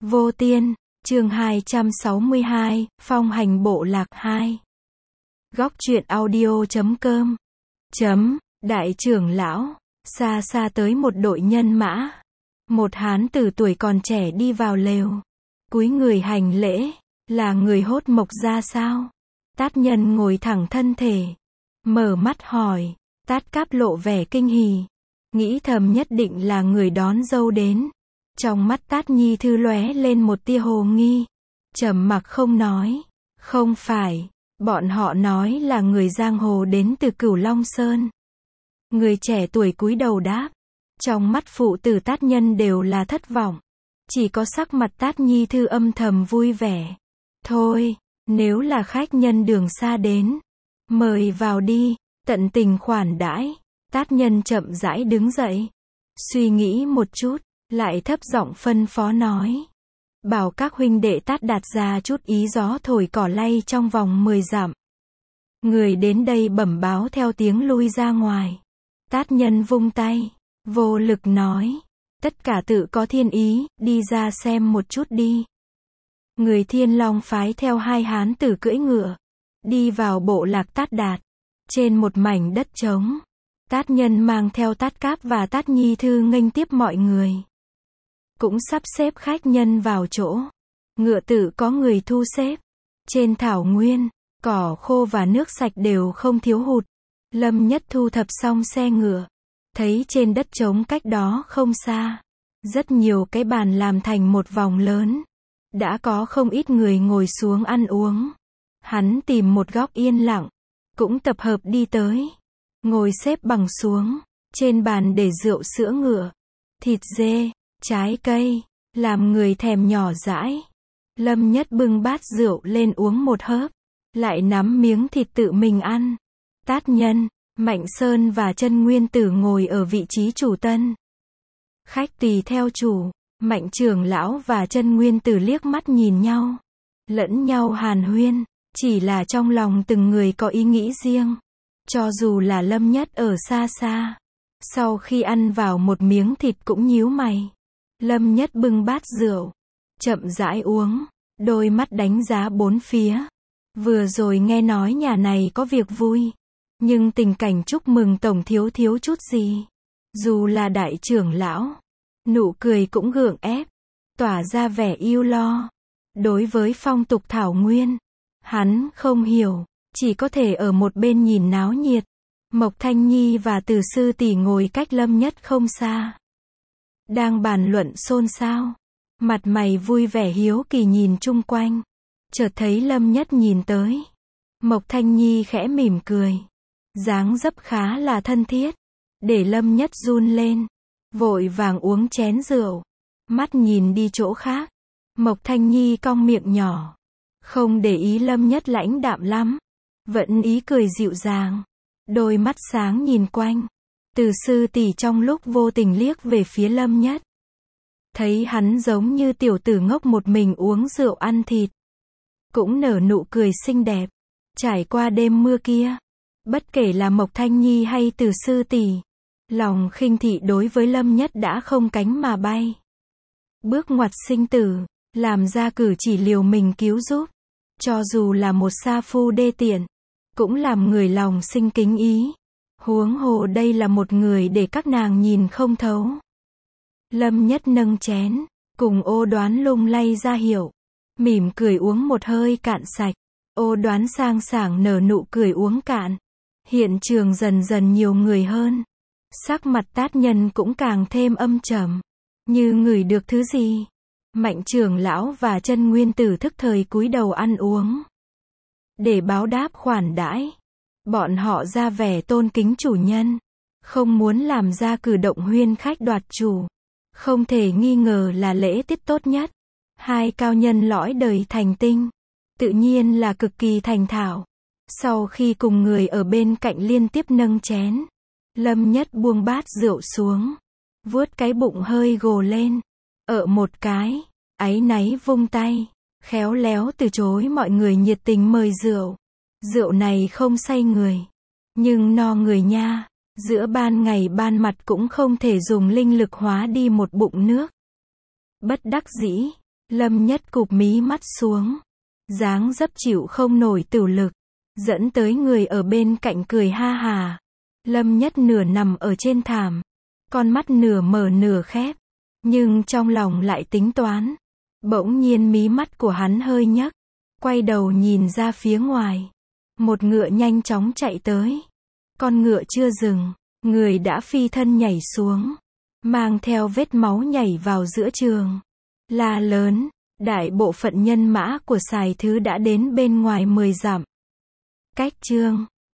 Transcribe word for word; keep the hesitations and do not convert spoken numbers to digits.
Vô Tiên, chương hai trăm sáu mươi hai, Phong hành bộ lạc hai. Góc truyện audio chấm com. Chấm, đại trưởng lão, xa xa tới một đội nhân mã. Một hán tử tuổi còn trẻ đi vào lều. Cúi người hành lễ, là người Hốt Mộc ra sao? Tát Nhân ngồi thẳng thân thể. Mở mắt hỏi, Tát Cáp lộ vẻ kinh hỉ. Nghĩ thầm nhất định là người đón dâu đến. Trong mắt Tát Nhi Thư lóe lên một tia hồ nghi. Trầm mặc không nói. Không phải, bọn họ nói là người giang hồ đến từ Cửu Long Sơn. Người trẻ tuổi cúi đầu đáp. Trong mắt phụ tử Tát Nhân đều là thất vọng. Chỉ có sắc mặt Tát Nhi Thư âm thầm vui vẻ. Thôi, nếu là khách nhân đường xa đến, mời vào đi, tận tình khoản đãi. Tát Nhân chậm rãi đứng dậy. Suy nghĩ một chút, lại thấp giọng phân phó nói. Bảo các huynh đệ Tát Đạt ra chút ý gió thổi cỏ lay trong vòng mười dặm. Người đến đây bẩm báo theo tiếng lui ra ngoài. Tát Nhân vung tay, vô lực nói. Tất cả tự có thiên ý, đi ra xem một chút đi. Người Thiên Long phái theo hai hán tử cưỡi ngựa. Đi vào bộ lạc Tát Đạt. Trên một mảnh đất trống. Tát Nhân mang theo Tát Cáp và Tát Nhi Thư nghênh tiếp mọi người. Cũng sắp xếp khách nhân vào chỗ. Ngựa tự có người thu xếp. Trên thảo nguyên, cỏ khô và nước sạch đều không thiếu hụt. Lâm Nhất thu thập xong xe ngựa. Thấy trên đất trống cách đó không xa. Rất nhiều cái bàn làm thành một vòng lớn. Đã có không ít người ngồi xuống ăn uống. Hắn tìm một góc yên lặng. Cũng tập hợp đi tới. Ngồi xếp bằng xuống. Trên bàn để rượu sữa ngựa. Thịt dê, trái cây. Làm người thèm nhỏ dãi. Lâm Nhất bưng bát rượu lên uống một hớp. Lại nắm miếng thịt tự mình ăn. Tát Nhân, Mạnh Sơn và Chân Nguyên Tử ngồi ở vị trí chủ tân. Khách tùy theo chủ. Mạnh trưởng lão và Chân Nguyên Tử liếc mắt nhìn nhau. Lẫn nhau hàn huyên. Chỉ là trong lòng từng người có ý nghĩ riêng. Cho dù là Lâm Nhất ở xa xa. Sau khi ăn vào một miếng thịt cũng nhíu mày. Lâm Nhất bưng bát rượu. Chậm rãi uống. Đôi mắt đánh giá bốn phía. Vừa rồi nghe nói nhà này có việc vui. Nhưng tình cảnh chúc mừng tổng thiếu thiếu chút gì. Dù là đại trưởng lão. Nụ cười cũng gượng ép. Tỏa ra vẻ yêu lo. Đối với phong tục thảo nguyên. Hắn không hiểu. Chỉ có thể ở một bên nhìn náo nhiệt. Mộc Thanh Nhi và Từ sư tỷ ngồi cách Lâm Nhất không xa. Đang bàn luận xôn xao. Mặt mày vui vẻ hiếu kỳ nhìn chung quanh. Chợt thấy Lâm Nhất nhìn tới. Mộc Thanh Nhi khẽ mỉm cười. Dáng dấp khá là thân thiết. Để Lâm Nhất run lên. Vội vàng uống chén rượu. Mắt nhìn đi chỗ khác. Mộc Thanh Nhi cong miệng nhỏ. Không để ý Lâm Nhất lãnh đạm lắm. Vẫn ý cười dịu dàng. Đôi mắt sáng nhìn quanh. Từ sư tỷ trong lúc vô tình liếc về phía Lâm Nhất. Thấy hắn giống như tiểu tử ngốc một mình uống rượu ăn thịt. Cũng nở nụ cười xinh đẹp. Trải qua đêm mưa kia. Bất kể là Mộc Thanh Nhi hay Từ sư tỷ. Lòng khinh thị đối với Lâm Nhất đã không cánh mà bay. Bước ngoặt sinh tử. Làm ra cử chỉ liều mình cứu giúp. Cho dù là một sa phu đê tiện. Cũng làm người lòng sinh kính ý. Huống hồ đây là một người để các nàng nhìn không thấu. Lâm Nhất nâng chén. Cùng Ô Đoán lung lay ra hiệu. Mỉm cười uống một hơi cạn sạch. Ô Đoán sang sảng nở nụ cười uống cạn. Hiện trường dần dần nhiều người hơn. Sắc mặt Tát Nhân cũng càng thêm âm trầm. Như ngửi được thứ gì. Mạnh trưởng lão và Chân Nguyên Tử thức thời cúi đầu ăn uống. Để báo đáp khoản đãi. Bọn họ ra vẻ tôn kính chủ nhân. Không muốn làm ra cử động huyên khách đoạt chủ. Không thể nghi ngờ là lễ tiết tốt nhất. Hai cao nhân lõi đời thành tinh. Tự nhiên là cực kỳ thành thạo. Sau khi cùng người ở bên cạnh liên tiếp nâng chén. Lâm Nhất buông bát rượu xuống. Vuốt cái bụng hơi gồ lên. Ở một cái. Áy náy vung tay. Khéo léo từ chối mọi người nhiệt tình mời rượu. Rượu này không say người. Nhưng no người nha. Giữa ban ngày ban mặt cũng không thể dùng linh lực hóa đi một bụng nước. Bất đắc dĩ, Lâm Nhất cụp mí mắt xuống. Dáng dấp chịu không nổi tửu lực. Dẫn tới người ở bên cạnh cười ha hà. Lâm Nhất nửa nằm ở trên thảm. Con mắt nửa mở nửa khép. Nhưng trong lòng lại tính toán. Bỗng nhiên mí mắt của hắn hơi nhấc. Quay đầu nhìn ra phía ngoài. Một ngựa nhanh chóng chạy tới. Con ngựa chưa dừng. Người đã phi thân nhảy xuống. Mang theo vết máu nhảy vào giữa trường. La lớn. Đại bộ phận nhân mã của Sài Thứ đã đến bên ngoài mười dặm. Cách chương